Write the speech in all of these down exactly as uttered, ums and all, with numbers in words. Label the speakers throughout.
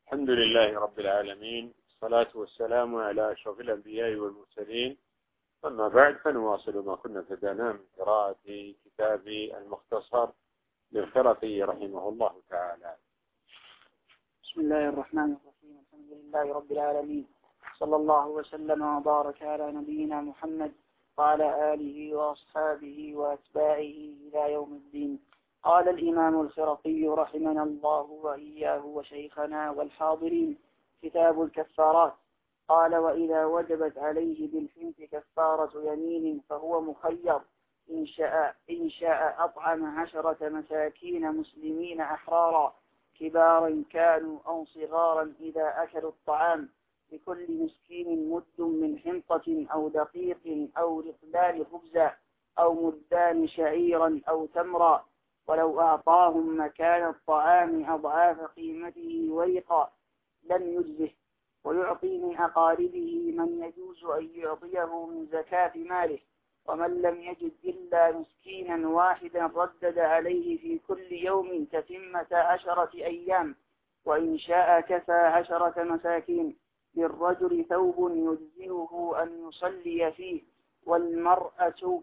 Speaker 1: الحمد لله رب العالمين، الصلاة والسلام على أشرف الأنبياء والمرسلين. أما بعد، فنواصل ما كنا ابتدأناه من قراءة كتاب المختصر للخرقي رحمه الله تعالى.
Speaker 2: بسم الله الرحمن الرحيم. الحمد لله رب العالمين، صلى الله وسلم وبارك على نبينا محمد وعلى آله وأصحابه وأتباعه إلى يوم الدين. قال الإمام الخرقي رحمنا الله وإياه وشيخنا والحاضرين: كتاب الكفارات. قال: وإذا وجبت عليه بالحنث كفارة يمين فهو مخير، إن شاء, إن شاء أطعم عشرة مساكين مسلمين أحرارا كبارا كانوا أو صغارا إذا أكلوا الطعام، لكل مسكين مد من حنطة أو دقيق أو رطلان خبزا أو مدان شعيرا أو تمرا، ولو أعطاهم مكان الطعام أضعاف قيمته ورقا لم يجزه، ويعطي من أقاربه من يجوز أن يعطيه من زكاة ماله، ومن لم يجد إلا مسكينا واحدا ردد عليه في كل يوم تتمة عشرة أيام، وإن شاء كسى عشرة مساكين. للرجل ثوب يجزئه أن يصلي فيه، والمرأة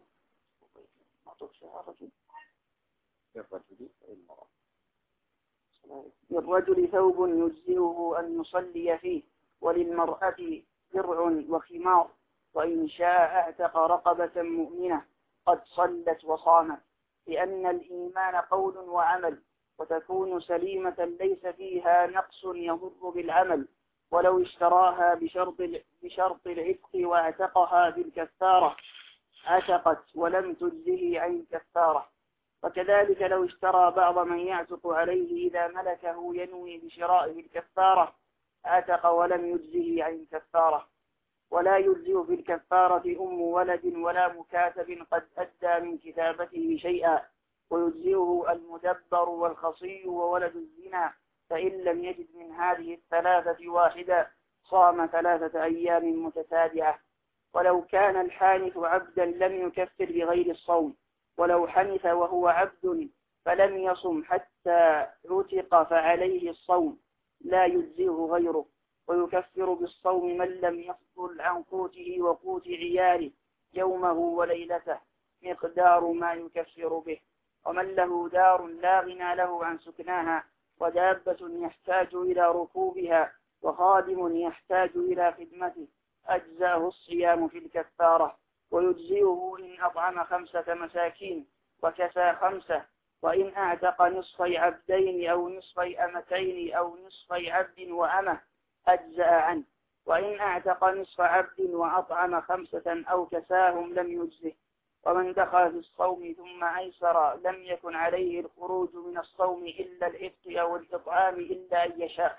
Speaker 2: للرجل ثوب يجزئه أن يصلي فيه، وللمرأة درع وخمار، وإن شاء اعتق رقبة مؤمنة قد صلت وصامت، لأن الإيمان قول وعمل، وتكون سليمة ليس فيها نقص يضر بالعمل. ولو اشتراها بشرط بشرط العتق واعتقها بالكفارة عتقت ولم تجزه عن الكفارة. وكذلك لو اشترى بعض من يعتق عليه إذا ملكه ينوي بشرائه الكفارة عتق ولم يجزه عن الكفارة. ولا يجزئ في الكفارة أم ولد ولا مكاتب قد أدى من كتابته شيئا، ويجزئه المدبر والخصي وولد الزنا، فإن لم يجد من هذه الثلاثة واحدة صام ثلاثة أيام متتابعة. ولو كان الحانث عبدا لم يكفر بغير الصوم، ولو حنث وهو عبد فلم يصم حتى عتق فعليه الصوم، لا يجزئه غيره، ويكفر بالصوم من لم يفضل عن قوته وقوت عياله يومه وليلته مقدار ما يكفر به. ومن له دار لا غنى له عن سكناها، ودابة يحتاج إلى ركوبها، وخادم يحتاج إلى خدمته، أجزاه الصيام في الكفارة، ويجزئه إن أطعم خمسة مساكين وكسى خمسة، وإن أعتق نصفي عبدين أو نصفي أمتين أو نصفي عبد وأمة أجزأ عنه، وإن أعتق نصف عبد وأطعم خمسة أو كساهم لم يجزه. ومن دخل في الصوم ثم أيسر لم يكن عليه الخروج من الصوم إلا العتق أو الإطعام إلا أن يشاء.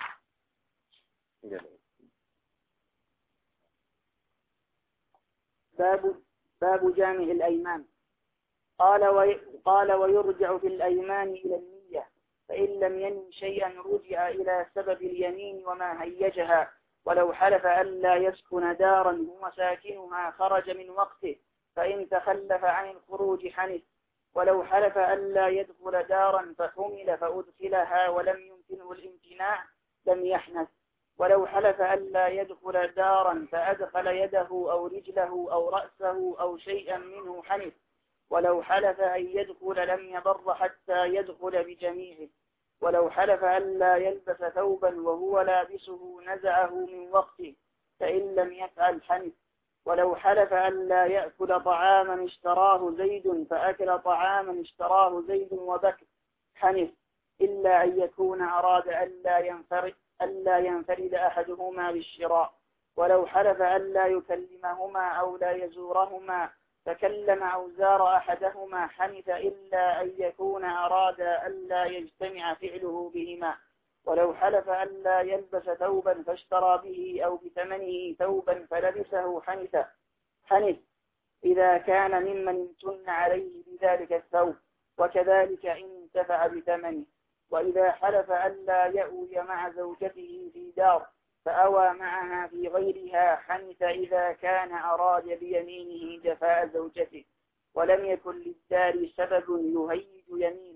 Speaker 2: باب باب جامع الأيمان. قال وي قال ويرجع في الأيمان إلى النية، فإن لم ينم شيئا رجع إلى سبب اليمين وما هيجها. ولو حلف ألا يسكن دارا هو ساكنها خرج من وقته، فإن تخلف عن الخروج حنث. ولو حلف ألا يدخل دارا فحمل فأدخلها ولم يمكنه الامتناع لم يحنث. ولو حلف ألا يدخل دارا فأدخل يده أو رجله أو رأسه أو شيئا منه حنث. ولو حلف أن يدخل لم يضر حتى يدخل بجميعه. ولو حلف ألا يلبس ثوبا وهو لابسه نزعه من وقته، فإن لم يفعل حنث. ولو حلف ألا يأكل طعاما اشتراه زيد فأكل طعاما اشتراه زيد وبكر حنث، إلا أن يكون أراد ألا ينفرد, ألا ينفرد أحدهما بالشراء. ولو حلف ألا يكلمهما أو لا يزورهما فكلم أو زار أحدهما حنث، إلا أن يكون أراد ألا يجتمع فعله بهما. ولو حلف ألا يلبس ثوبا فاشترى به أو بثمنه ثوبا فلبسه حنث حنث إذا كان ممن امتن عليه بذلك الثوب، وكذلك إن انتفع بثمنه. وإذا حلف ألا يأوي مع زوجته في دار فأوى معها في غيرها حنث، إذا كان أراد بيمينه جفاء زوجته ولم يكن للدار سبب يهيج يمينه.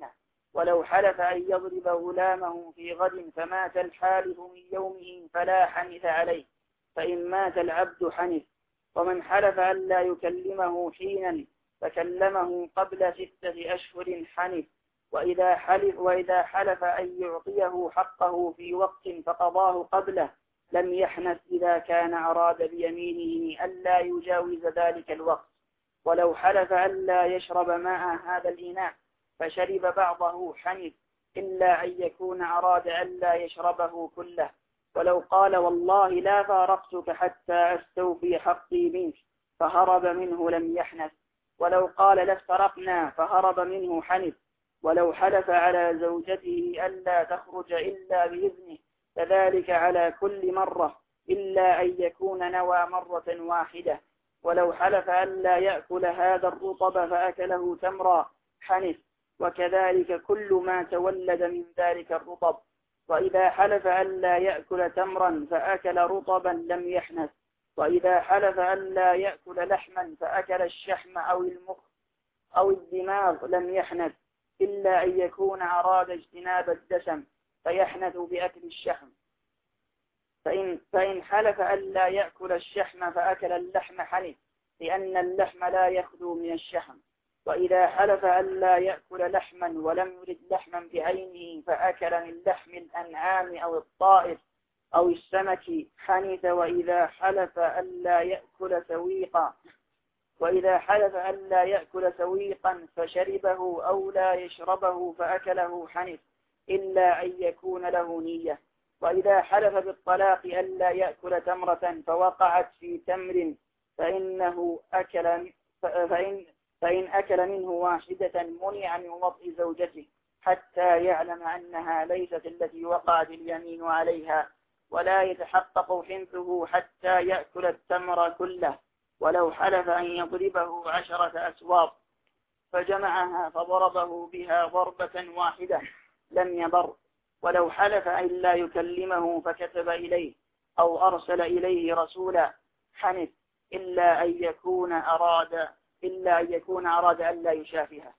Speaker 2: ولو حلف أن يضرب غلامه في غد فمات الحالف من يومه فلا حنث عليه، فإن مات العبد حنث. ومن حلف أن لا يكلمه حينا فكلمه قبل ستة أشهر حنث. وإذا حلف, وإذا حلف أن يعطيه حقه في وقت فقضاه قبله لم يحنث إذا كان أراد بيمينه ألا يجاوز ذلك الوقت. ولو حلف ألا يشرب ماء هذا الإناء فشرب بعضه حنث إلا أن يكون أراد ألا يشربه كله. ولو قال والله لا فارقتك حتى أستوفي حقي منك فهرب منه لم يحنث. ولو قال لافترقنا فهرب منه حنث. ولو حلف على زوجته ألا تخرج إلا بإذنه فذلك على كل مرة إلا أن يكون نوى مرة واحدة. ولو حلف ألا يأكل هذا الرطب فأكله تمرا حنث، وكذلك كل ما تولد من ذلك الرطب. وإذا حلف ألا يأكل تمرا فأكل رطبا لم يحنث. وإذا حلف ألا يأكل لحما فأكل الشحم أو المخ أو الدماغ لم يحنث إلا أن يكون أراد اجتناب الدسم فيحنث بأكل الشحم. فإن, فإن حلف ألا يأكل الشحم فأكل اللحم حنث، لأن اللحم لا يخلو من الشحم. وإذا حلف ألا يأكل لحما ولم يرد لحما بعينه فأكل من لحم الأنعام أو الطائر أو السمك حنث. وإذا حلف ألا يأكل سويقا وإذا حلف ألا يأكل سويقا فشربه أو لا يشربه فأكله حنث إلا أن يكون له نية. وإذا حلف بالطلاق ألا يأكل تمرة فوقعت في تمر فإنه أكل فإن, فإن أكل منه واحدة منع من وطء زوجته حتى يعلم أنها ليست التي وقعت اليمين عليها، ولا يتحقق حنثه حتى يأكل التمر كله. ولو حلف أن يضربه عشرة أسواط فجمعها فضربه بها ضربة واحدة لم يضر. ولو حلف أن لا يكلمه فكتب إليه أو أرسل إليه رسولا حنث إلا أن يكون أراد إلا أن يكون أراد أن لا يشافها.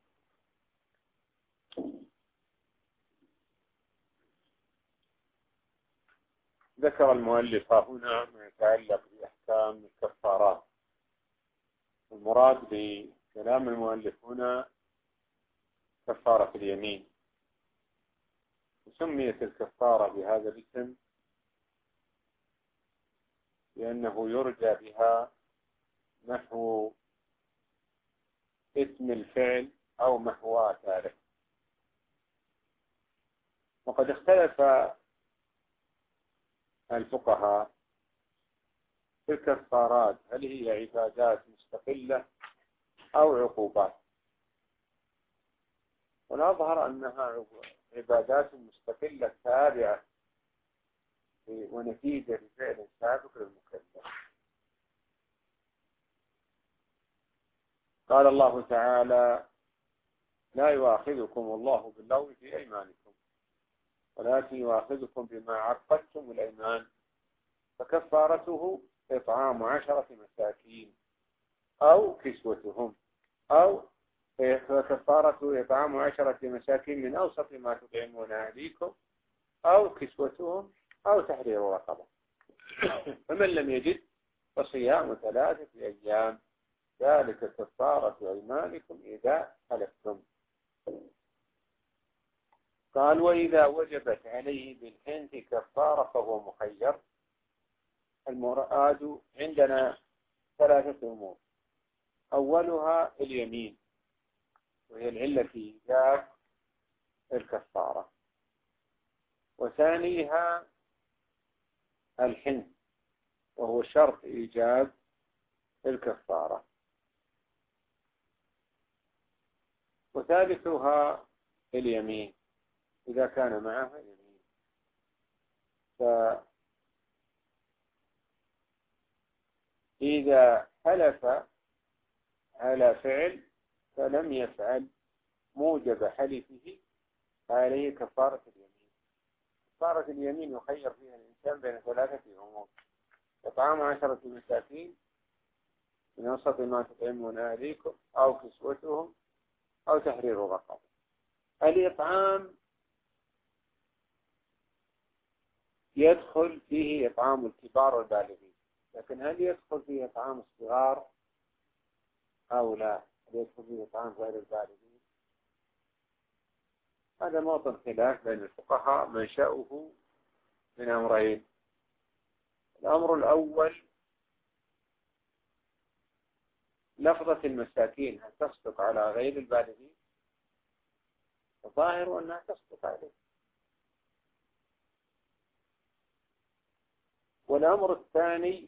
Speaker 1: ذكر المؤلف هنا ما يتعلق بأحكام الكفارات. المراد بكلام المؤلف هنا كفارة اليمين. سميت الكفارة بهذا الاسم لأنه يرجى بها محو اسم الفعل أو محو آثاره. وقد اختلف الفقهاء في الكفارات هل هي عبادات مستقلة أو عقوبات، والأظهر أنها عبادات مستقلة تابعة ونتيجة لفعل سابق للمكلف. قال الله تعالى: لا يؤاخذكم الله باللغو في أيمانكم ولكن يؤاخذكم بما عقدتم الأيمان فكفارته إطعام عشرة مساكين أو كسوتهم أو فكفارته إطعام عشرة مساكين من أوسط ما تطعمون أهليكم أو كسوتهم أو تحرير رقبة. فمن لم يجد فصيام ثلاثة أيام ذلك كفارة أيمانكم إذا حلفتم. قال: وإذا وجبت عليه بالحنث كفارة فهو مخير. المراد عندنا ثلاثة أمور: أولها اليمين وهي العلة في إيجاب الكفارة، وثانيها الحنث وهو شرط إيجاب الكفارة، وثالثها اليمين إذا كان معها يمين. فإذا حلف على فعل فلم يفعل موجب حلفه عليه كفارة اليمين. كفارة اليمين يخير فيها الإنسان بين ثلاثة أمور: إطعام عشرة مساكين من أوسط ما تطعمون أهليكم أو كسوتهم أو تحرير رقبة. الإطعام يدخل فيه إطعام الكبار والبالغين، لكن هل يدخل فيه إطعام الصغار أو لا؟ هل يدخل فيه إطعام غير البالغين؟ هذا موطن خلاف بين الفقهاء، منشأه من أمرين. الأمر الأول لفظة المساكين هل تصدق على غير البالغين؟ الظاهر أنها تصدق عليه. والأمر الثاني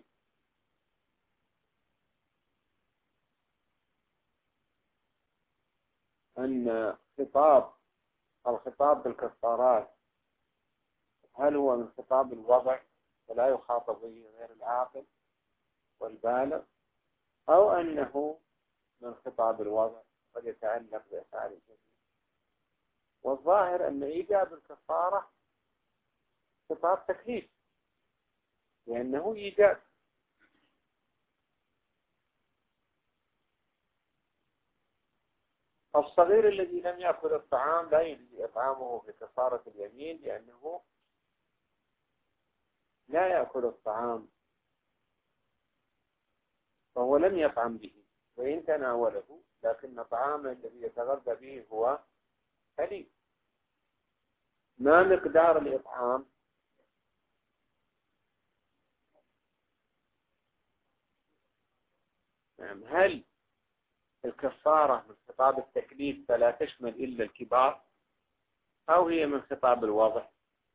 Speaker 1: أن خطاب الخطاب بالكفارات هل هو من خطاب الوضع ولا يخاطب به غير العاقل والبالغ، أو أنه من خطاب الوضع قد يتعلق بأفعال الجميع. والظاهر أن إيجاب الكفارة خطاب تكليف، لأنه إيجاب. الصغير الذي لم يأكل الطعام لا يجزي إطعامه بكفارة اليمين، لأنه لا يأكل الطعام فهو لم يطعم به وإن تناوله، لكن طعامه الذي يتغذى به هو حليب. ما مقدار الإطعام؟ نعم. هل الكفارة من خطاب التكليف فلا تشمل إلا الكبار، أو هي من خطاب الوضع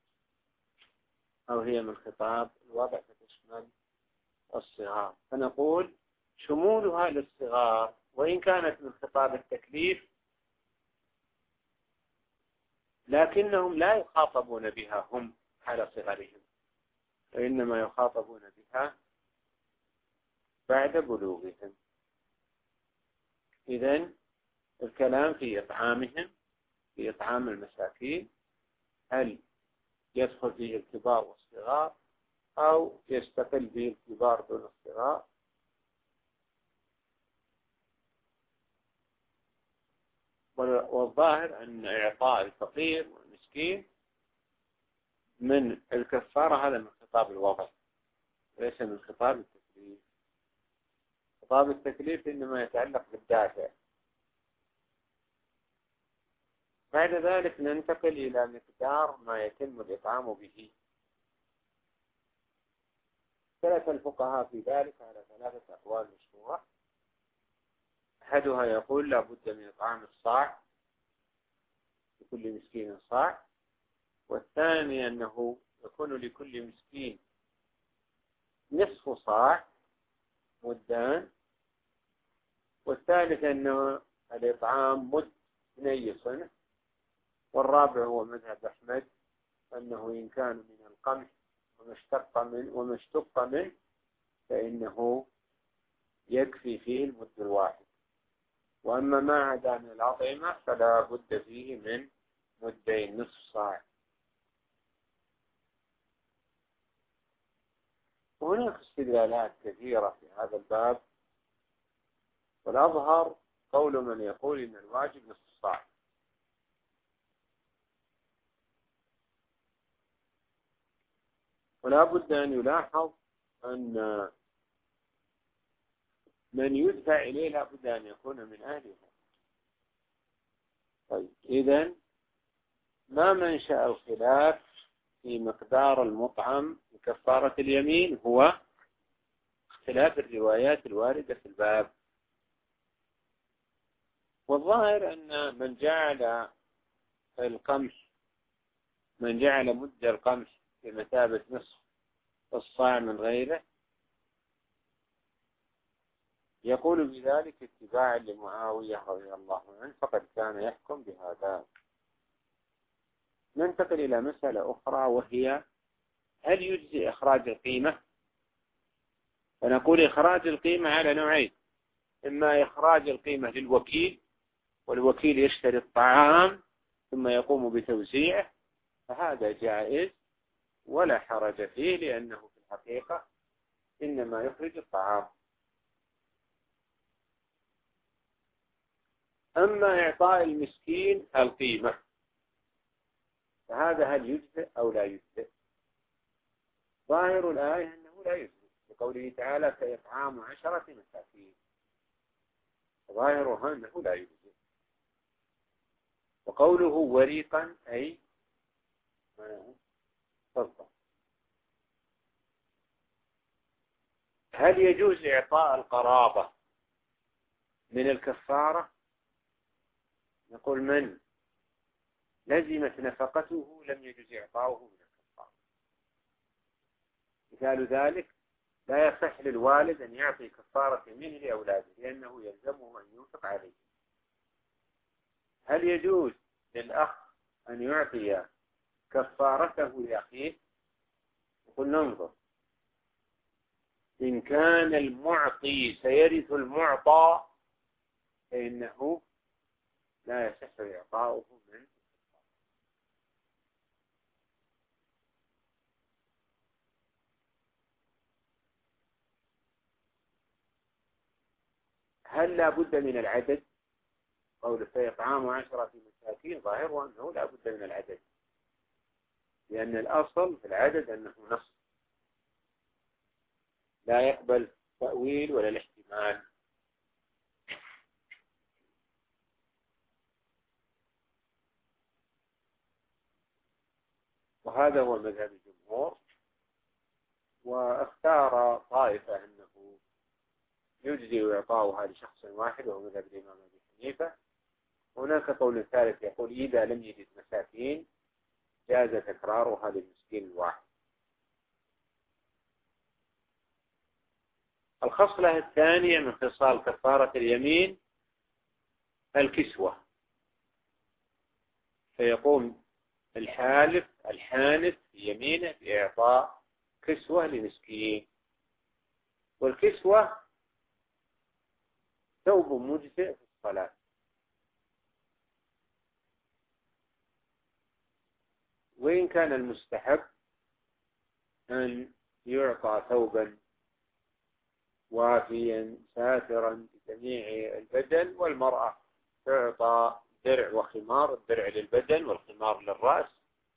Speaker 1: أو هي من خطاب الوضع فتشمل الصغار؟ فنقول شمولها للصغار وإن كانت من خطاب التكليف، لكنهم لا يخاطبون بها هم على صغرهم، وإنما يخاطبون بها بعد بلوغهم. إذن الكلام في إطعامهم، في إطعام المساكين، هل يدخل فيه الكبار والصغار أو يستقل به الكبار دون الصغار؟ والظاهر أن إعطاء الفقير والمسكين من الكفارة هذا من خطاب الوضع ليس من خطاب التكليف. خطاب التكليف إنما يتعلق بالدافع. بعد ذلك ننتقل إلى مقدار ما يتم الإطعام به. ثلاث الفقهاء في ذلك على ثلاثة أقوال مشهورة. أحدها يقول لا بد من إطعام الصاع، لكل مسكين صاع. والثاني أنه يكون لكل مسكين نصف صاع مدان. والثالث أنه الإطعام مد بني صنف. والرابع هو مذهب أحمد أنه إن كان من القمح وما اشتق منه وما اشتق منه فإنه يكفي فيه المد الواحد. وأما ما عدا من الأطعمة فلا بد فيه من مدين نصف صاع. وهناك استدلالات كثيرة في هذا الباب، والأظهر قول من يقول إن الواجب نصف صاع. ولا بد أن يلاحظ أن من يدفع إليه لا بد أن يكون من أهله. طيب إذن ما منشأ الخلاف في مقدار المطعم بكفارة اليمين؟ هو اختلاف الروايات الواردة في الباب. والظاهر أن من جعل القمح من جعل مد القمح بمثابة نصف الصاع من غيره يقول بذلك اتباعا لمعاوية رضي الله عنه، فقد كان يحكم بهذا. ننتقل إلى مسألة أخرى، وهي هل يجزي إخراج القيمة؟ ونقول إخراج القيمة على نوعين: إما إخراج القيمة للوكيل، والوكيل يشتري الطعام ثم يقوم بتوزيعه، فهذا جائز ولا حرج فيه، لأنه في الحقيقة إنما يخرج الطعام. أما إعطاء المسكين القيمة فهذا هل يجزئ أو لا يجزئ؟ ظاهر الآية أنه لا يجزئ، بقوله تعالى كإطعام عشرة مساكين، ظاهرها أنه لا يجزئ. وقوله وريقا أي فضة. هل يجوز إعطاء القرابة من الكفارة؟ نقول من لزمت نفقته لم يجوز إعطاؤه من الكفارة. مثال ذلك لا يصح للوالد أن يعطي كفارة يمينه لأولاده لأنه يلزمه أن ينفق عليه. هل يجوز للأخ أن يعطي كفارته لأخيه؟ نقول ننظر، إن كان المعطي سيرث المعطى فإنه لا يصح إعطاؤه من. هل لا بد من العدد؟ قول فإطعام عشرة مساكين ظاهر أنه لا بد من العدد، لأن الأصل في العدد أنه نص لا يقبل تأويل ولا الاحتمال. وهذا هو مذهب الجمهور. واختار طائفة أنه يجزي إعطاؤها لشخص واحد وهو مذهب الإمام أبي حنيفة. هناك قول ثالث يقول إذا لم يجد مساكين جاز تكرارها للمسكين الواحد. الخصلة الثانية من خصال كفارة اليمين الكسوة، فيقوم الحالف الحانث في يمينه بإعطاء كسوة لمسكين. والكسوة ثوب مجزئ في الصلاة، وإن كان المستحب أن يعطى ثوبا وافيا ساترا بجميع البدن، والمرأة تعطى درع وخمار، الدرع للبدن والخمار للرأس.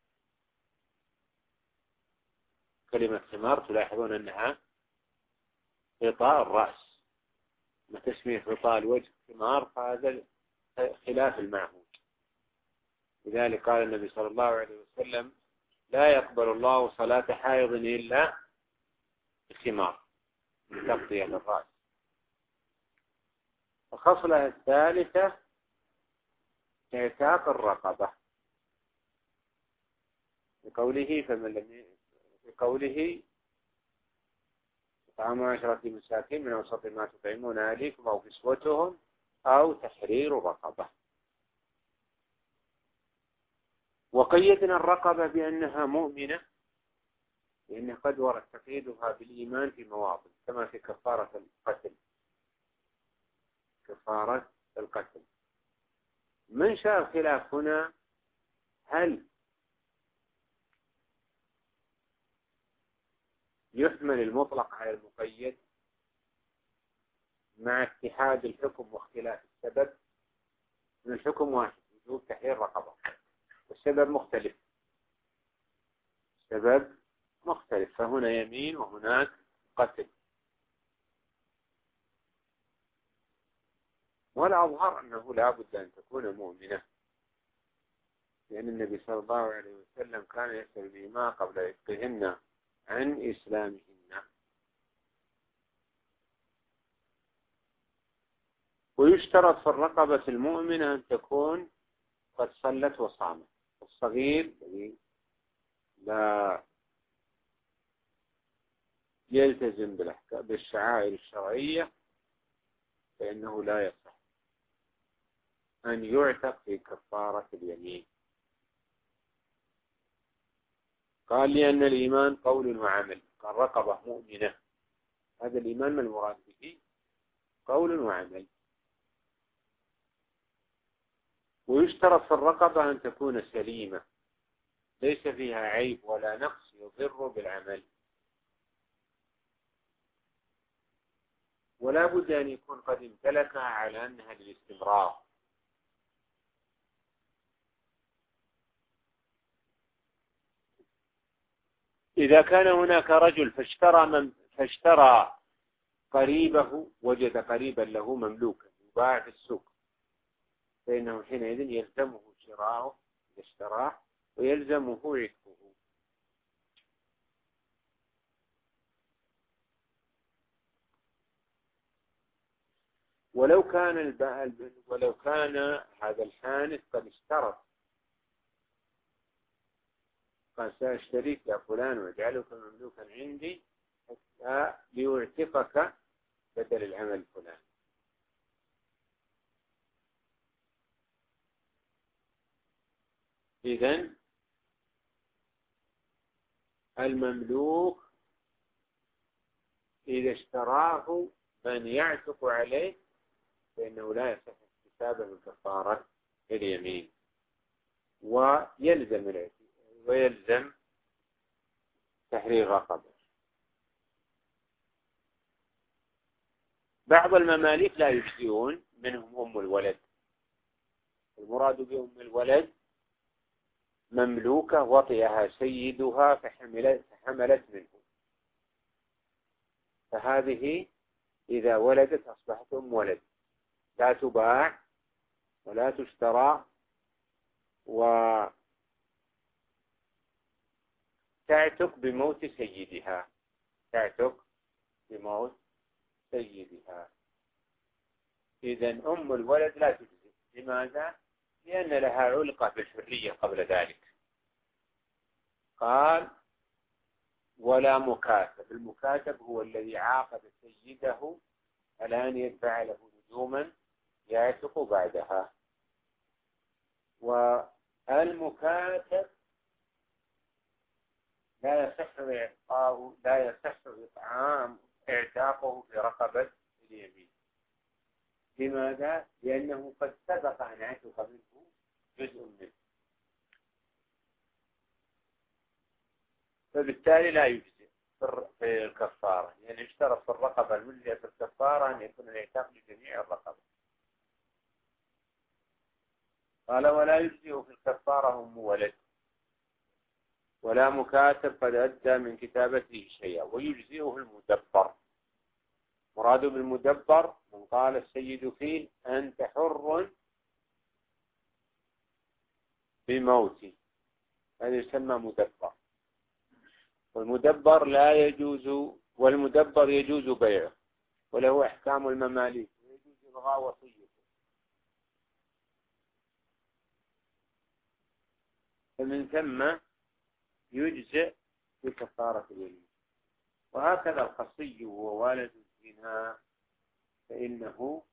Speaker 1: كلمة خمار تلاحظون أنها غطاء الرأس، ما تسمية غطاء الوجه خمار، فهذا خلاف المعهود. لذلك قال النبي صلى الله عليه وسلم لا يقبل الله صلاة حائض إلا بخمار تغطية للرأس. الخصلة الثالثة اعتاق الرقبة، بقوله فمن لم بقوله طعام عشرة مساكين من أوسط ما تطعمون أهليكم أو كسوتهم أو تحرير رقبة. وقيدنا الرقبة بأنها مؤمنة لأن قد ورد تقييدها بالإيمان في مواطن كما في كفارة القتل. كفارة القتل من شاء الخلاف هنا، هل يحمل المطلق على المقيد مع اتحاد الحكم واختلاف السبب؟ من الحكم واحد وجوب تحرير رقبة، والسبب مختلف، السبب مختلف، فهنا يمين وهناك قتل. والأظهر أنه لا بد أن تكون مؤمنة، لأن النبي صلى الله عليه وسلم كان يسأل الإماء قبل إفقهن عن إسلامهن. ويشترط في الرقبة المؤمنة أن تكون قد صلت وصامت. الصغير لا يلتزم بالشعائر الشرعية فإنه لا يصح أن يعتق في كفارة اليمين. قال لأن الإيمان قول وعمل، قال رقبة مؤمنة، هذا الإيمان ما المراد به؟ قول وعمل. ويشترط في الرقبة أن تكون سليمة ليس فيها عيب ولا نقص يضر بالعمل، ولا بد أن يكون قد امتلكها على أنها للاستمرار. إذا كان هناك رجل فاشترى من فاشترى قريبه، وجد قريبا له مملوكا يباع في السوق، فإنه حينئذ يلزمه شراؤه إذا اشتراه، ويلزمه عتقه. ولو كان الب... ولو كان هذا الحانث قد اشترط، قال سأشتريك يا فلان واجعلك مملوكا عندي حتى ليعتقك بدل العمل الفلاني. إذن المملوك إذا اشتراه من يعتق عليه فإنه لا يصح احتسابه من كفارة اليمين، ويلزم العتق ويلزم تحرير رقبة. بعض المماليك لا يجزئون، منهم أم الولد. المراد بأم الولد مملوكة وطئها سيدها فحملت, فحملت منه، فهذه إذا ولدت أصبحت أم ولد، لا تباع ولا تشترى، وتعتق بموت سيدها، تعتق بموت سيدها. إذن أم الولد لا تجزي. لماذا؟ لأن لها علقة بالحرية قبل ذلك. قال ولا مكاتب. المكاتب هو الذي عاقد سيده على أن يدفع له نجوما يعتق بعدها. والمكاتب لا يصح إعطاؤه لا يصح إطعام اعتاقه في رقبة اليمين. لماذا؟ لأنه قد سبق أن اعتق منه جزء منه، فبالتالي لا يجزئ في الكفارة، يعني اشترط في الرقبة المجزئة في الكفارة أن يكون الاعتاق لجميع الرقبة. قال ولا يجزئ في الكفارة أم ولد ولا مكاتب قد أدى من كتابته شيئا، ويجزئه المدبر. مراد بالمدبر من قال السيد فيه أنت حر بموتي، هذا يسمى مدبر. والمدبر لا يجوز، والمدبر يجوز بيعه وله أحكام المماليك، ويجوز إلغاء وصيته. فمن ثم يجزئ بكفارة اليمين. وهكذا القصي ووالد الزنا فإنه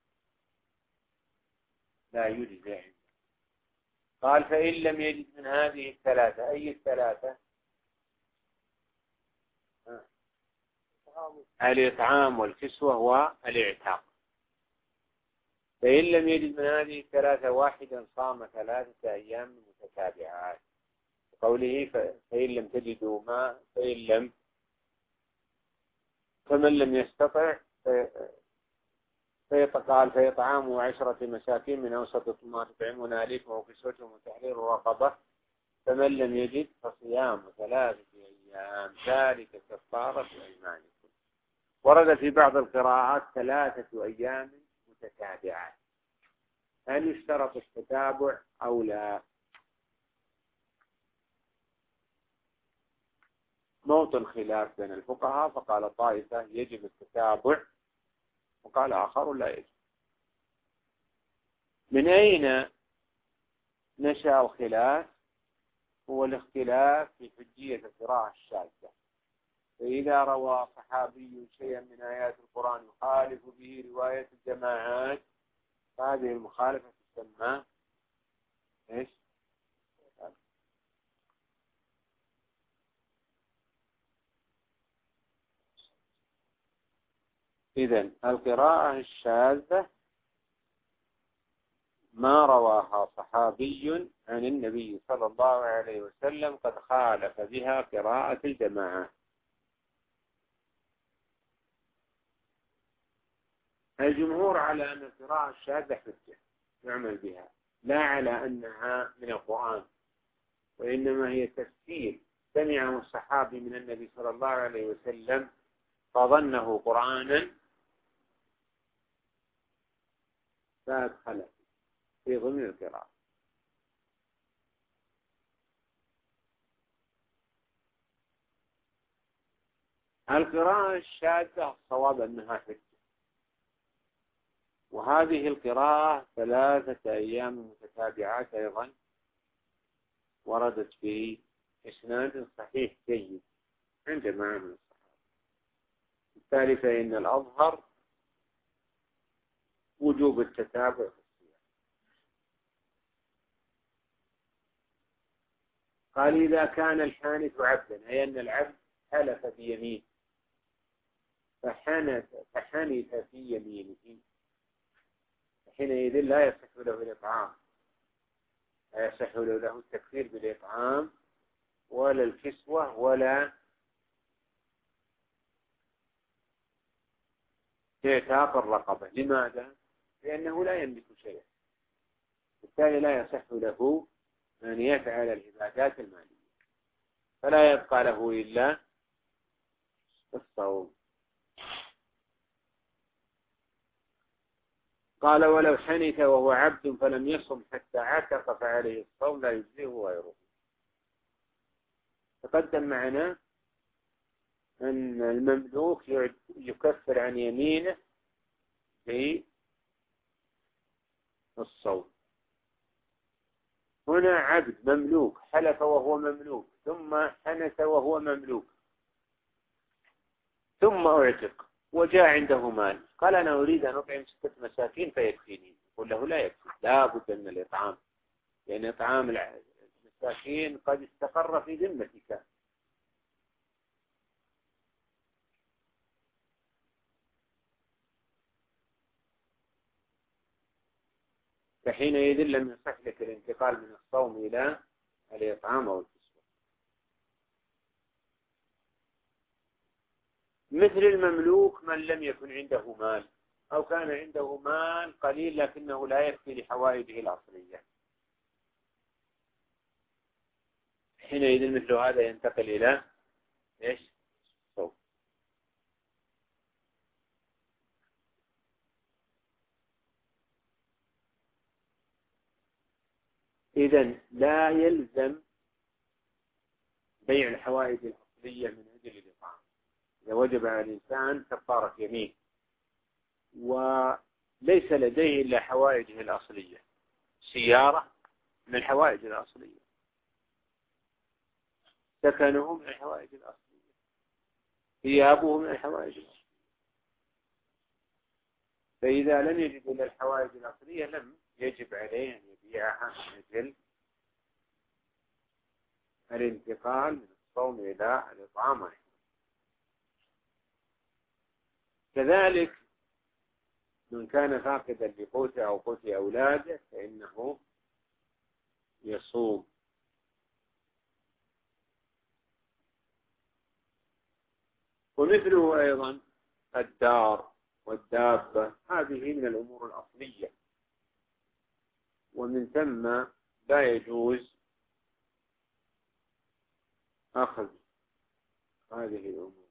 Speaker 1: لا يجزئ عنده. قال فإن لم يجد من هذه الثلاثة، أي الثلاثة؟ الإطعام والكسوة والإعتاق. فإن لم يجد من هذه الثلاثة واحدا صام ثلاثة أيام متتابعات. قوله فإن لم تجدوا ماء فإن لم فمن لم يستطع فيقال فيطعامه عشرة مساكين من أوسط ما تطعمون أهليكم وكسوتهم وتحرير رقبة، فمن لم يجد فصيام ثلاثة أيام ذلك كفارة أيمانكم. ورد في بعض القراءات ثلاثة أيام متتابعات. هل يشترط التتابع أو لا؟ موطن خلاف بين الفقهاء، فقال طائفة يجب التتابع وقال آخر لا يجب. من أين نشأ الخلاف؟ هو الاختلاف في حجية القراءة الشاذة. فإذا روى صحابي شيئا من آيات القرآن يخالف به رواية الجماعات فهذه المخالفة تسمى إيش؟ إذن القراءة الشاذة ما رواها صحابي عن النبي صلى الله عليه وسلم قد خالف بها قراءة الجماعة. الجمهور على أن القراءة الشاذة حجة يعمل بها، لا على أنها من القرآن، وإنما هي تفسير سمعه الصحابي من النبي صلى الله عليه وسلم فظنه قرآنا فأدخله في ضمن القراءة. القراءة الشاذة الصواب أنها حجة، وهذه القراءة ثلاثة أيام متتابعات أيضا وردت في إسناد صحيح جيد عند جماعة من الصحابة. بالتالي فإن الأظهر وجوب التتابع في الصيام. قال إذا كان الحانث عبدا، أي أن العبد حلف بيمين فحنث فحنث في يمينه، حينئذ لا يصح له الإطعام، لا يصح له التكفير بالإطعام ولا الكسوة ولا اعتاق الرقبة. لماذا؟ لأنه لا يملك شيئا، بالتالي لا يصح له أن يفعل العبادات المالية، فلا يبقى له إلا الصوم. قال ولو حنث وهو عبد فلم يصم حتى عتق فعليه الصوم لا يجزيه غيره. تقدم معنا أن المملوك يكفر عن يمينه بالصوم. هنا عبد مملوك حلف وهو مملوك ثم حنث وهو مملوك ثم أعتق وجاء عنده مال، قال أنا أريد أن أطعم ستة مساكين فيكفيني، يقول له لا يكفي، لا بد من الإطعام، لأن إطعام المساكين قد استقر في ذمتك. فحينئذ لم يصح لك الانتقال من الصوم إلى الإطعام أو الكسوة. مثل المملوك من لم يكن عنده مال أو كان عنده مال قليل لكنه لا يكفي لحوائجه الأصلية، حينئذ مثل هذا ينتقل إلى إيش؟ الصوم. إذن لا يلزم بيع الحوائج الأصلية من أجل الإطعام. إذا وجب على الإنسان كفارة يمين وليس لديه إلا حوائجه الأصلية، سيارة من الحوائج الأصلية، سكنه من الحوائج الأصلية، ثيابه من الحوائج الأصلية، فإذا لم يجد إلا الحوائج الأصلية لم يجب عليه أن يبيعها من أجل الانتقال من الصوم إلى الإطعام. كذلك من كان فاقدا لقوته أو قوت أولاده فإنه يصوم. ومثله أيضا الدار والدابة، هذه من الأمور الأصلية، ومن ثم لا يجوز أخذ هذه الأمور.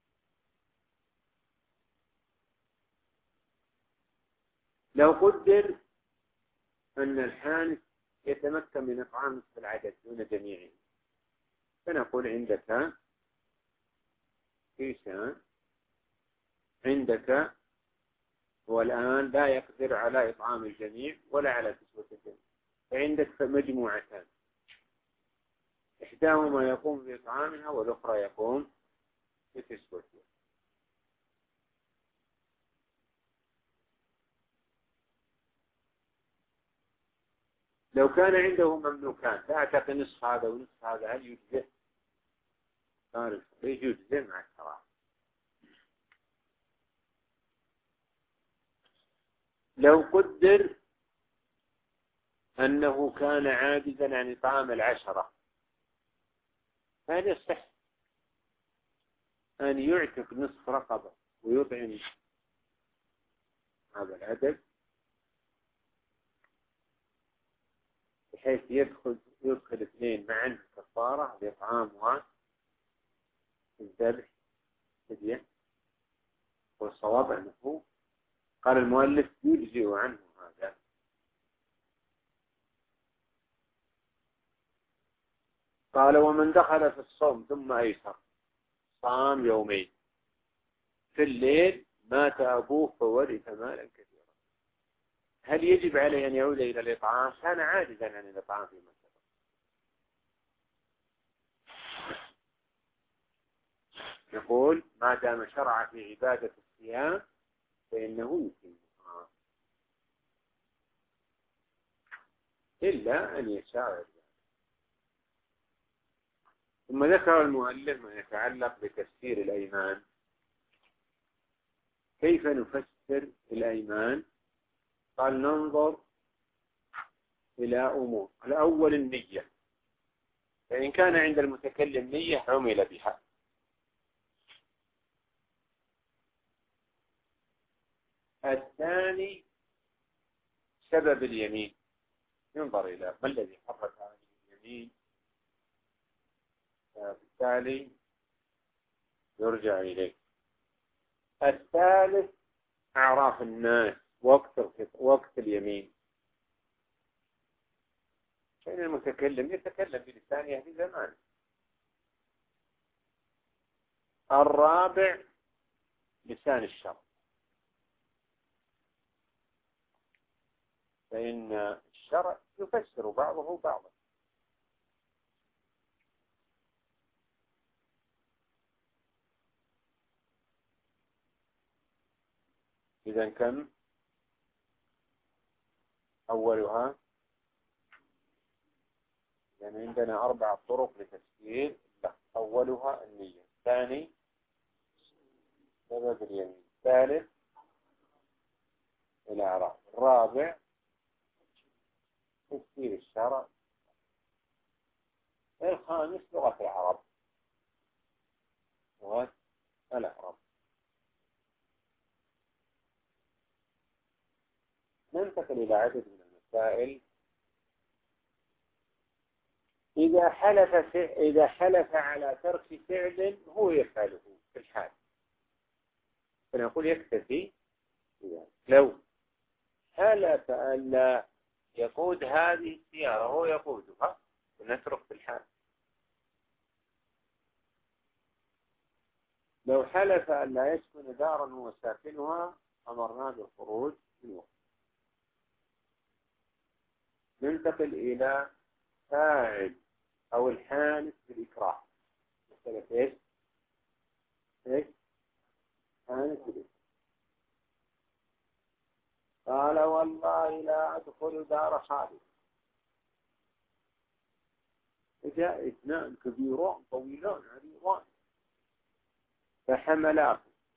Speaker 1: لو قدر أن الحانث يتمكن من إطعام نصف العدد دون جميعه، فنقول عندك كيسان، عندك هو الآن لا يقدر على إطعام الجميع ولا على كسوة الجميع، فعندك مجموعتان، إحداهما يقوم بإطعامها والأخرى يقوم بكسوتها. لو كان عنده مملوكان فأعتق نصف هذا ونصف هذا، هل يجزئ؟ قال يجزئ مع الكراهة. لو قدر أنه كان عاجزا عن إطعام العشرة، فهل يصح أن يعتق نصف رقبة ويطعم هذا العدد بحيث يدخل يدخل اثنين معا كفارة بإطعام والذبح فدية. والصواب أنه قال المؤلف يجزئ عنه هذا. قال ومن دخل في الصوم ثم أيسر صام يومين في الليل مات أبوه فورث مالا كثيرا، هل يجب عليه أن يعود إلى الإطعام؟ كان عاجزا عن الإطعام في مسألة. يقول ما دام شرع في عبادة الصيام فإنه يتمها إلا أن يشاء. ثم ذكر المؤلف ما يتعلق بتفسير الأيمان. كيف نفسر الأيمان؟ قال ننظر إلى أمور. الأول النية، فإن كان عند المتكلم نية عمل بها. الثاني سبب اليمين، ينظر إلى ما الذي حرك هذه اليمين، بالتالي يرجع إليه. الثالث أعراف الناس وقت وقت اليمين، فإن المتكلم يتكلم بلسانه في زمانه. الرابع لسان الشرع، فإن الشرع يفسر بعضه بعضا. إذا كم؟ أولها، يعني عندنا أربع طرق لتفسير. أولها النية، الثاني سبب اليمين، الثالث الأعراف، الرابع تفسير الشرع، الخامس لغة العرب، لغة العرب. ننتقل إلى عدد من المسائل. إذا حلف إذا حلف على ترك فعل هو يفعله في الحال فنقول يكتفي. لو حلف أن لا يقود هذه السيارة هو يقودها ونترك في الحال. لو حلف أن لا يسكن دارا وساكنها أمرنا بالخروج من وقت. ننتقل إلى فاعل أو الحانث بالإكراه. مسألة إيش؟ إيش؟ حانث بالإكراه. قال والله لا أدخل دار خالد. جاء اثنان كبيران طويلان عريضان فحملاه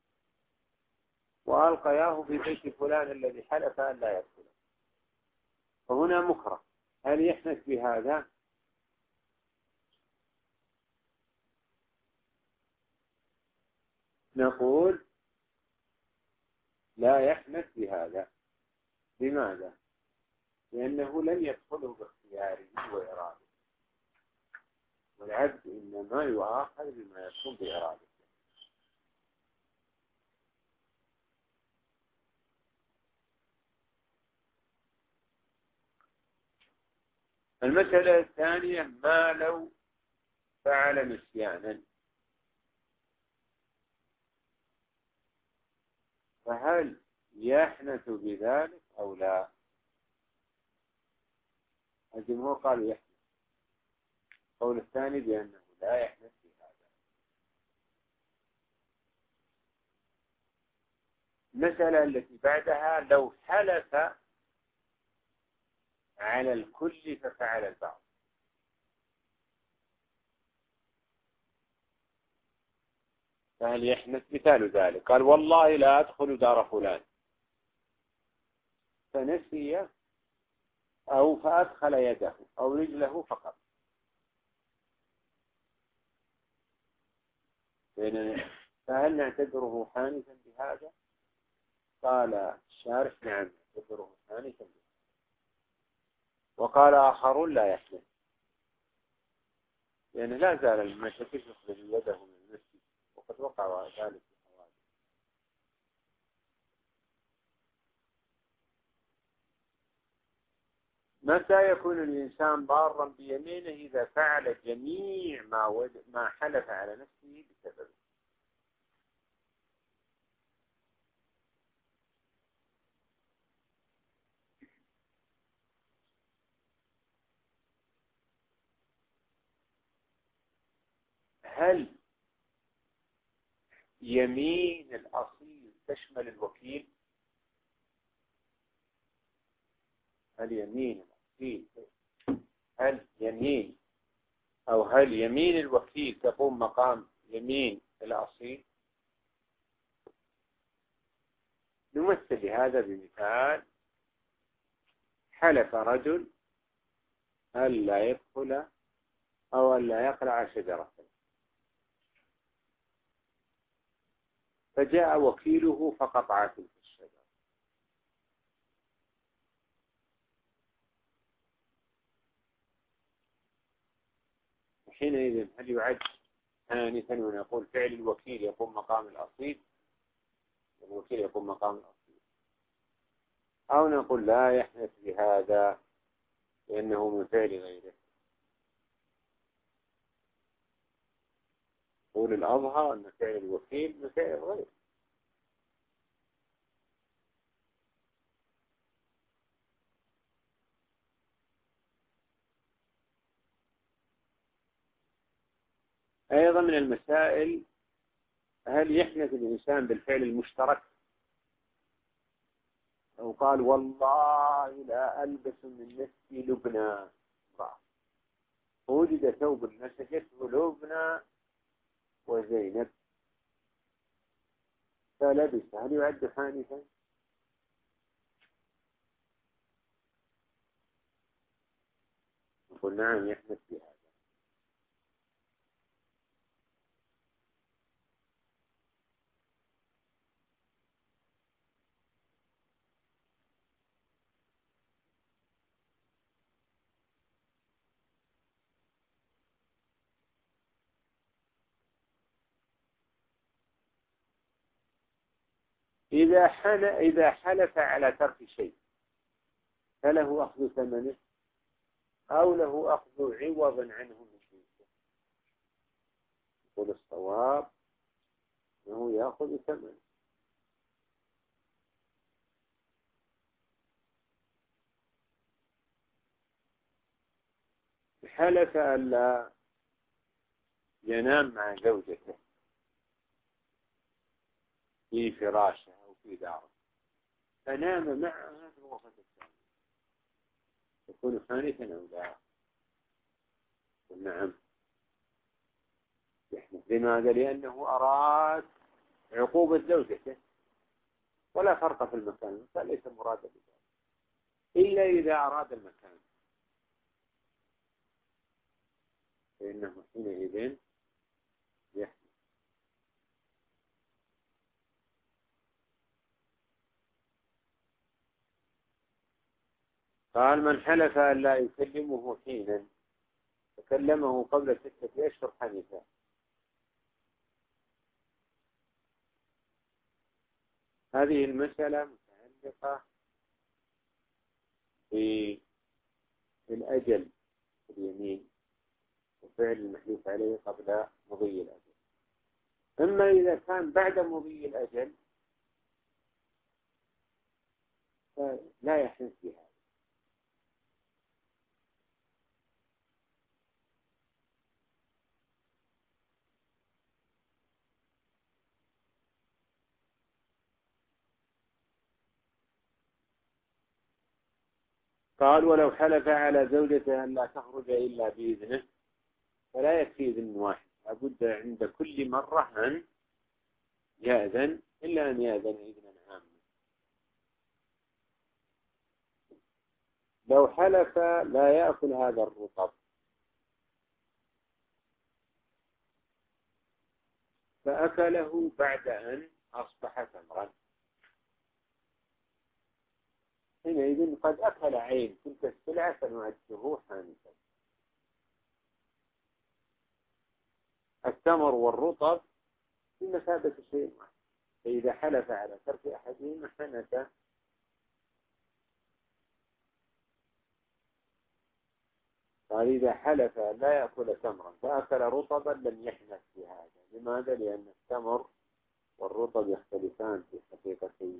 Speaker 1: وألقياه في بيت فلان الذي حلف أن لا يدخله، فهنا مكره. هل يحنث بهذا؟ نقول لا يحنث بهذا. لماذا؟ لأنه لم يدخله باختياره وإرادته، والعبد إنما يؤاخذ بما يكون بإرادته. المسألة الثانية ما لو فعل نسيانا، فهل يحنث بذلك أو لا؟ الجمهور قالوا يحنث. القول الثاني بأنه لا يحنث بهذا. المسألة التي بعدها لو حلف على الكل ففعل البعض، فهل يحنث؟ مثال ذلك قال والله لا أدخل دار فلان فنسي أو فأدخل يده أو رجله فقط، فهل نعتبره حانثا بهذا؟ قال الشارح نعم نعتبره حانثا بهذا. وقال آخرون لا يحنث. لأنه لا زال المشرك يخرج يده من المسجد وقد وقع ذلك في حوادث. متى يكون الإنسان ضارا بيمينه؟ إذا فعل جميع ما, ود... ما حلف على نفسه بسببه. هل يمين الأصيل تشمل الوكيل؟ هل يمين الأصيل هل يمين أو هل يمين الوكيل تقوم مقام يمين الأصيل؟ نمثل هذا بمثال: حلف رجل ألا يدخل أو ألا يقلع شجرة، فجاء وكيله فقطع تلك الشجرة. حينئذ هل يعد آنفا ونقول فعل الوكيل يقوم مقام الأصيل؟ الوكيل يقوم مقام الأصيل، أو نقول لا يحنث بهذا لأنه من فعل غيره؟ قول الأظهر أن فعل الوكيل من فعل الغير. أيضا من المسائل: هل يحنث الإنسان بالفعل المشترك؟ أو قال والله لا ألبس من نفسي لبنى، وجد ثوب مسكته لبنى وزينب فلبس، هل يعد حانثا؟ نقول نعم يحنث بهذا. إذا حل إذا حلف على ترك شيء فله أخذ ثمنه أو له أخذ عوض عنه من جنسه؟ يقول الصواب أنه يأخذ ثمنه. حلف ألا ينام مع زوجته في فراشه أو في داره، فنام معها في الغرفة الثانية، يكون حانثا أو لا؟ نعم يحنث. لماذا؟ لأنه أراد عقوبة زوجته، ولا فرق في المكان، فليس مرادا بذلك إلا إذا أراد المكان، فإنه حينئذ يحنث. قال: من حلف أن لا يكلمه حينا فكلمه قبل ستة أشهر حنث. هذه المسألة متعلقة بالأجل في اليمين وفعل المحلوف عليه قبل مضي الأجل. أما إذا كان بعد مضي الأجل فلا يحنث بها. قال: ولو حلف على زوجته أن لا تخرج إلا بإذنه فلا يكفي إذن واحد، لابد عند كل مرة أن يأذن، إلا أن يأذن إذنا عاما. لو حلف لا يأكل هذا الرطب فأكله بعد أن أصبح تمرا، حينئذ قد أكل عين تلك السلعة فنعده حانثا. التمر والرطب بمثابة شيء واحد، فإذا حلف على ترك أحدهما حنث. قال إذا حلف لا يأكل تمرا فأكل رطبا لم يحنث بهذا. لماذا؟ لأن التمر والرطب يختلفان في حقيقتهما.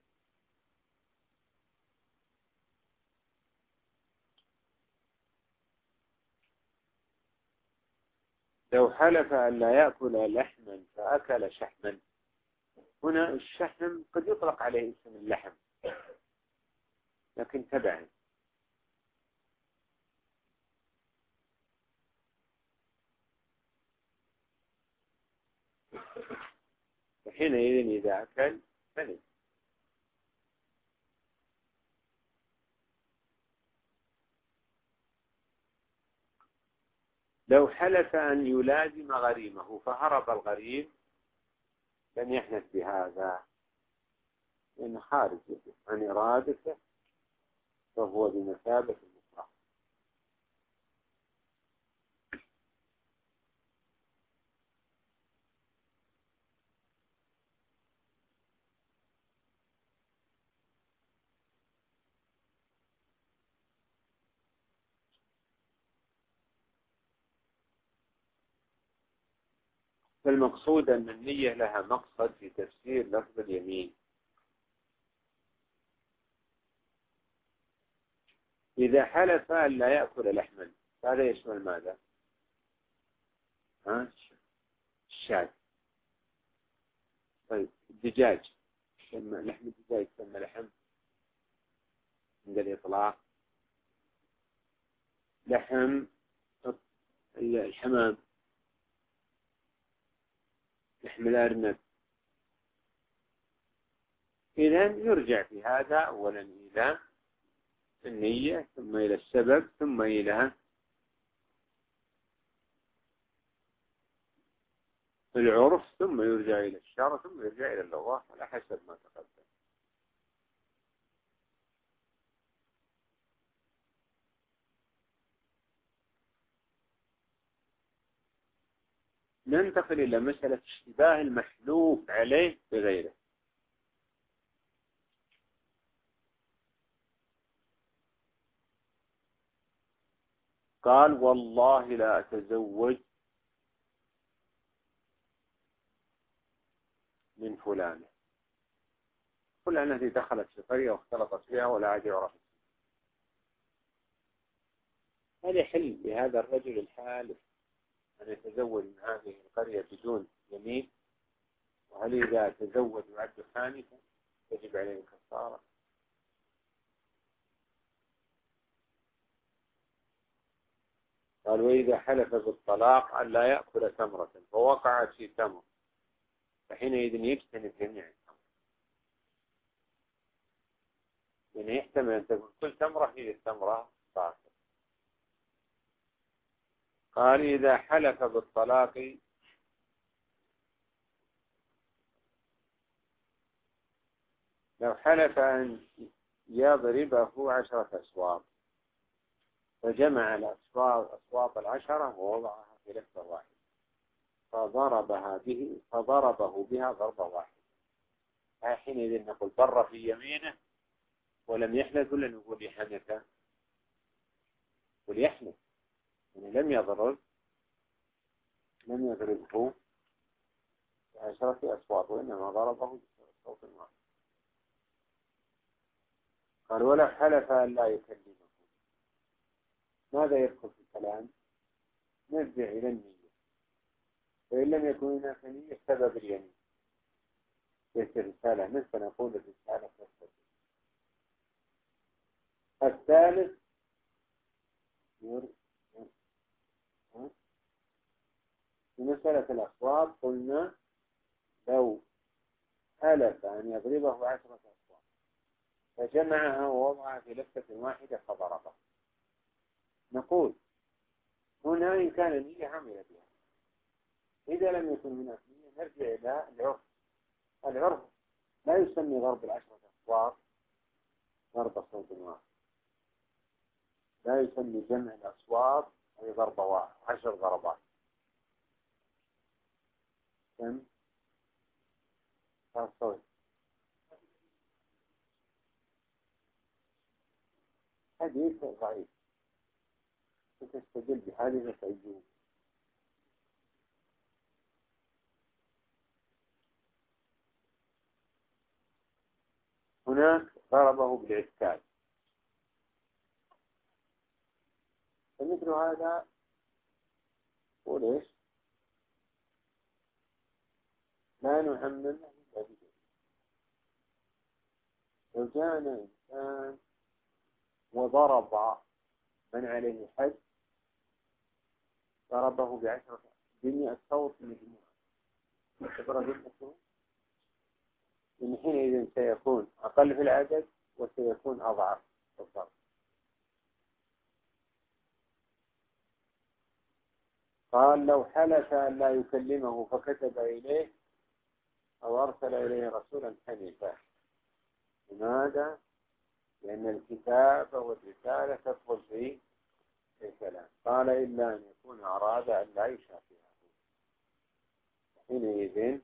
Speaker 1: لو حلف أن لا يأكل لحما فأكل شحما، هنا الشحم قد يطلق عليه اسم اللحم لكن تبعا، فحينئذ إذا أكل فلن. لو حلف أن يلازم غريمه فهرب الغريم لم يحنث بهذا، لأنه خارج عن إرادته فهو بمثابة المكره. فالمقصود أن النية لها مقصد في تفسير لفظ اليمين. إذا حلف أن لا يأكل لحما هذا يشمل ماذا؟ ها؟ الشاذ. طيب الدجاج، لحم الدجاج يسمى لحم عند الإطلاق. لحم الحمام، لحم الأرنب. إذن يرجع في هذا أولا إلى النية، ثم إلى السبب، ثم إلى العرف، ثم يرجع إلى الشرع، ثم يرجع إلى اللغة على حسب ما تقدم. ننتقل إلى مسألة اشتباه المحلوف عليه بغيره. قال والله لا أتزوج من فلانة، فلانة التي دخلت في قرية واختلطت فيها ولا عاد يعرف. هل يحل لهذا الرجل الحالف أن يتزوج من هذه القرية بدون يمين؟ وهل إذا تزوج وعد خانفا يجب عليه الكفارة؟ قال وإذا حلف بالطلاق أن لا يأكل تمرة فوقعت في تمر فحينئذ يجتنب جميع التمر، يعني يحتمل أن تكون كل تمرة هي التمرة باطل. قال إذا حلف بالطلاق لو حلف أن يضربه عشرة أسواط فجمع الأسواط أسواط العشرة ووضعها في لفة واحدة فضربها به فضربه بها ضربة واحدة، حينئذ نقول بر في يمينه ولم يحلف ولا نقول يحنث؟ وليحنث، يعني لم يضرب لم يضربه بعشرة أسواط وإنما ضربه بصوت واحد. قال ولا حلف أن لا يكلمه، ماذا يدخل في الكلام؟ نرجع إلى النية، فإن لم يكن هناك نية سبب اليمين ليس رسالة مثل نقول الرسالة تستطيع. الثالث في مسألة الأصوات قلنا لو حلف أن يضربه عشرة أصوات فجمعها ووضعها في لفة واحدة فضربه، نقول هنا إن كان النية عمل بها. إذا لم يكن هناك نية نرجع إلى العرف. العرف لا يسمي ضرب العشرة أصوات ضرب صوت واحد، لا يسمي جمع الأصوات أي ضربة واحد عشر ضربات. كم صوت حديث ضعيف تستدل بهذه الأيوب. هناك ضربه بالعسكال، فمثل هذا قول إيش لا نعمم. لو جاءنا إنسان وضرب من عليه حد ضربه بعشرة بمئة صوت مجموعة من حينئذ سيكون أقل في العدد وسيكون أضعف في الضرب. قال لو حلف أن لا يكلمه فكتب إليه أو أرسل إليه رسولا حنيفا. لماذا؟ لأن الكتاب والرسالة تدخل في الكلام. قال إلا أن يكون أراد أن لا يشافهه، حينئذ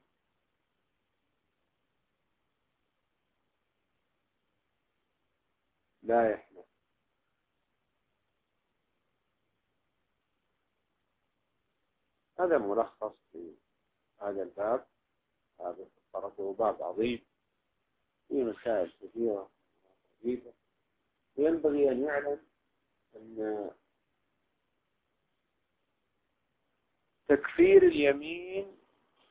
Speaker 1: لا يحلف. هذا ملخص في هذا الباب. هذا الطرف باب عظيم فيه مسائل كثيرة جديدة. ينبغي أن يعلم أن تكفير اليمين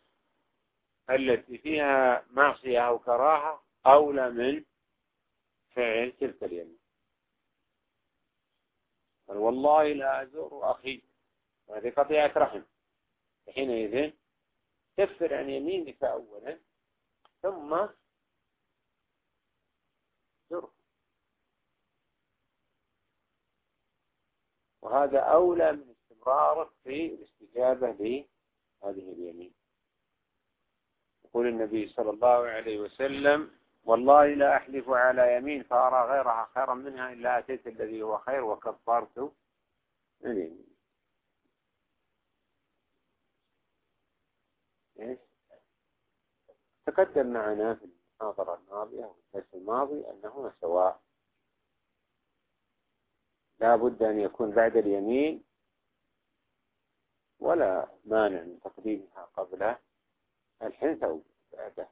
Speaker 1: التي فيها معصية أو كراهة أولى من فعل تلك اليمين. قال والله لا أزور أخي، وهذه قطيعة رحم، حينئذ كفر عن يمينك أولا ثم زره، وهذا أولى من استمرارك في الاستجابة لهذه اليمين. يقول النبي صلى الله عليه وسلم والله لا أحلف على يمين فأرى غيرها خيرا منها إلا أتيت الذي هو خير وكفرت اليمين. إيش؟ تقدم معنا في المحاضرة الماضية والدرس الماضي أنهما سواء، لا بد أن يكون بعد اليمين ولا مانع من تقديمها قبل الحنث أو بعده.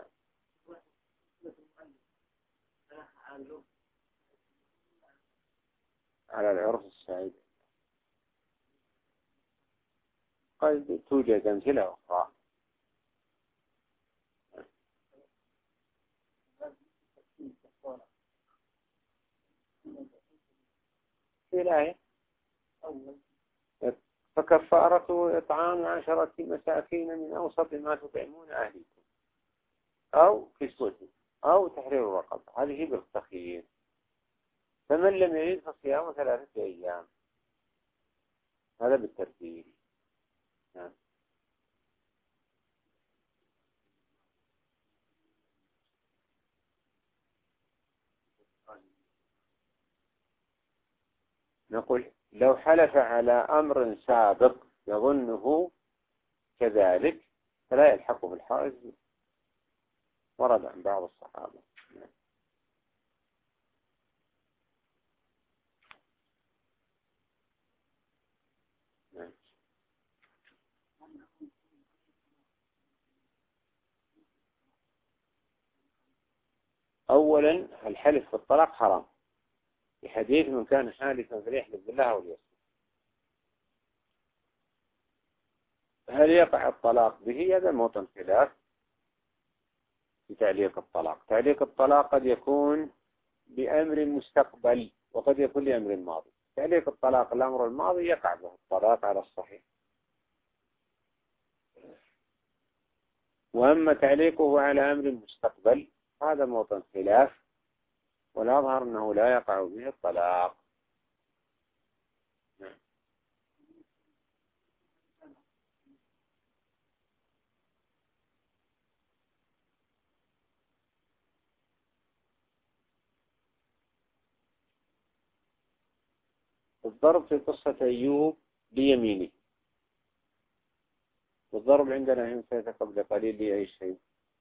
Speaker 1: على العرف السائد قد توجد أمثلة أخرى. في الآية فكفارته إطعام عشرة مساكين من أوسط ما تطعمون أهلكم أو كسوتهم أو تحرير رقبة، هذه بالتخيير. فمن لم يجد فصيام ثلاثة أيام، هذا بالترتيب. نعم. نقول لو حلف على أمر سابق يظنه كذلك فلا يلحقه الحائز، ورد عن بعض الصحابة. نعم. أولا الحلف في الطلاق حرام، في حديث من كان حالفا فليحلف بالله وليصمت. هل يقع الطلاق به؟ هذا موطن خلاف في تعليق الطلاق. تعليق الطلاق قد يكون بأمر مستقبل وقد يكون لأمر ماضي. تعليق الطلاق الأمر الماضي يقع به الطلاق على الصحيح، وأما تعليقه على أمر مستقبل هذا موطن خلاف، والأظهر أنه لا يقع به الطلاق. نعم. الضرب في قصة أيوب بيمينه والضرب عندنا ينفذ قبل قليل لأي شيء.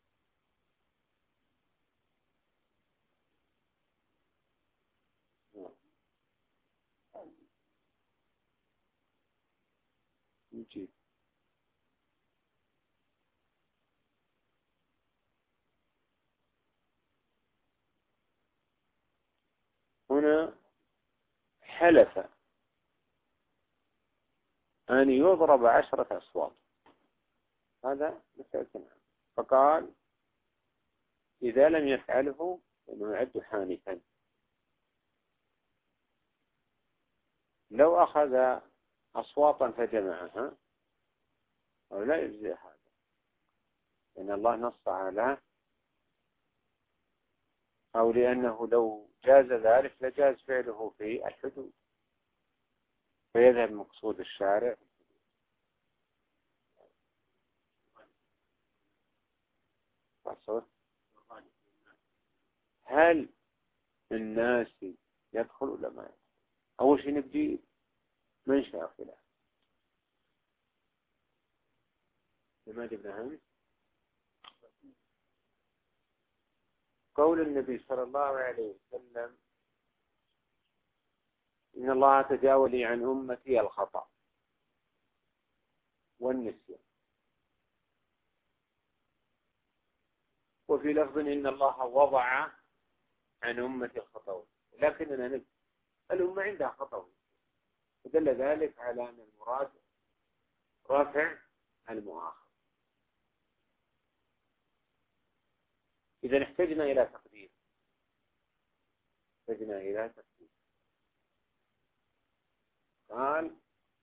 Speaker 1: نجيب هنا حلف أن يضرب عشرة أصوات، هذا مسألة. فقال إذا لم يفعله فإنه يعد حانثا. لو أخذ أصواتا فجمعها أو لا يجزي هذا، لأن الله نص على، أو لأنه لو جاز ذلك لجاز فعله في الحدود، فيذهب مقصود الشارع. هل الناس يدخل ولا ما يدخل؟ أول شيء نبدي منشأ خلاف. لما جبنا هم قول النبي صلى الله عليه وسلم إن الله تجاوز لي عن أمتي الخطأ والنسيان، وفي لفظ إن الله وضع عن أمتي الخطأ، لكننا نبدأ الأمة عندها خطأ، ودل ذلك على أن المراد رفع المؤاخذة. إذا احتجنا إلى تقدير احتجنا إلى تقدير قال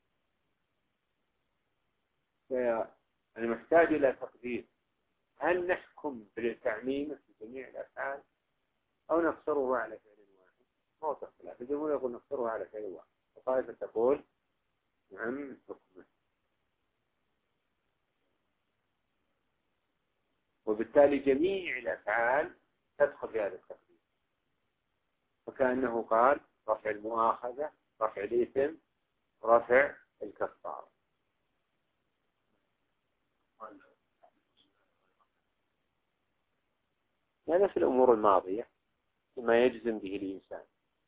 Speaker 1: المحتاج إلى تقدير، هل نحكم بالتعميم في جميع الأفعال أو نقصره على فعل واحد؟ موضع خلاف. الجمهور يقول نقصره على فعل واحد، وطائفة تقول نعم حكمه، وبالتالي جميع الأفعال تدخل في هذا التقدير، فكأنه قال رفع المؤاخذة، رفع الإثم، رفع الكفارة. هذا في الأمور الماضية ما يجزم به الإنسان.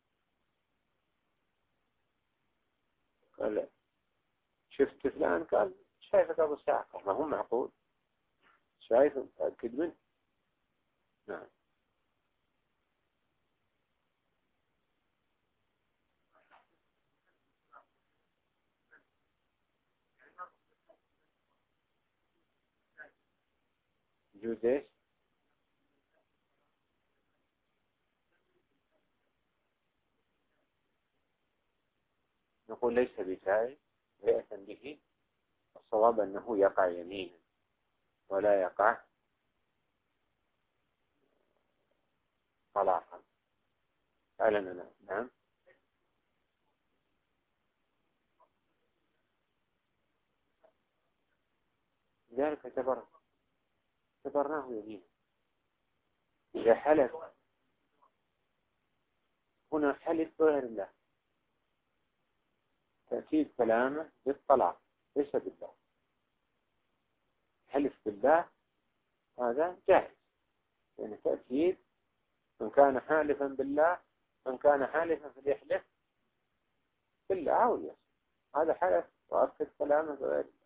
Speaker 1: قال شفت فلان، قال شايفك أبو ساعة، ما هو معقول، شايف متأكد منه. نعم. يجوز ايش؟ نقول ليس بجائز رئة به، الصواب أنه يقع يمينا ولا يقع طلاقا. أعلننا. نعم. ذلك اعتبر اعتبرناه يمينا. إذا حلف هنا حلف بغير الله، تأكيد كلامه بالطلاق ليس بالله. حلف بالله هذا جائز، يعني تأكيد من كان حالفا بالله، من كان حالفا فليحلف بالله أو ليس، هذا حلف وأكد كلامه بغير الله.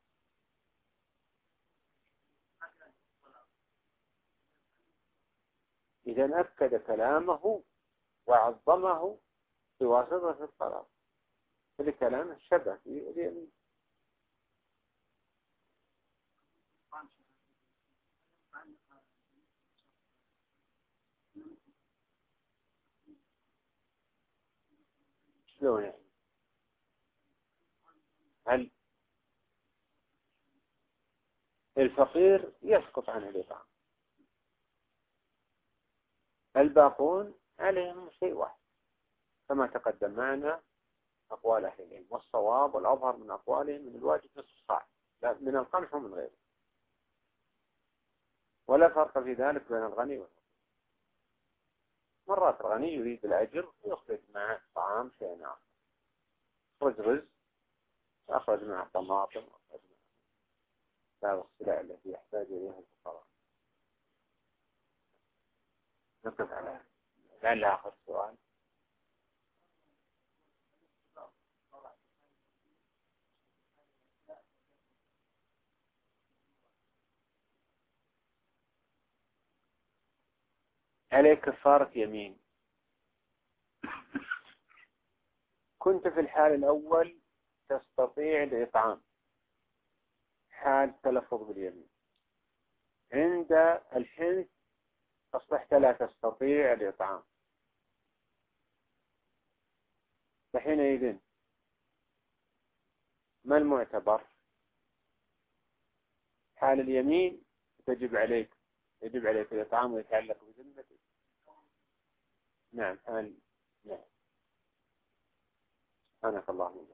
Speaker 1: إذا أكد كلامه وعظمه بواسطة الطلاق، فلكلامه شبه في اليمين. شلون يعني؟ هل الفقير يسقط عنه الإطعام، الباقون عليهم شيء واحد كما تقدم معنا أقوال أهل العلم، والصواب والأظهر من أقوالهم من الواجب نصف الصاع، لا من القمح ومن غيره، ولا فرق في ذلك بين الغني والفقير. مرات الغني يريد الأجر ويخرج معه طعام شيء آخر، يخرج رز أخرج معه طماطم، أخرج معه بعض السلع التي يحتاج إليها الفقراء. نقف على لعل آخر سؤال. عليك كفارة يمين. كنت في الحال الأول تستطيع الإطعام حال تلفظ باليمين، عند الحنث أصبحت لا تستطيع الإطعام، فحينئذ ما المعتبر؟ حال اليمين تجب عليك يجب عليك الإطعام ويتعلق بذمتك. نعم حال. نعم. سبحانك اللهم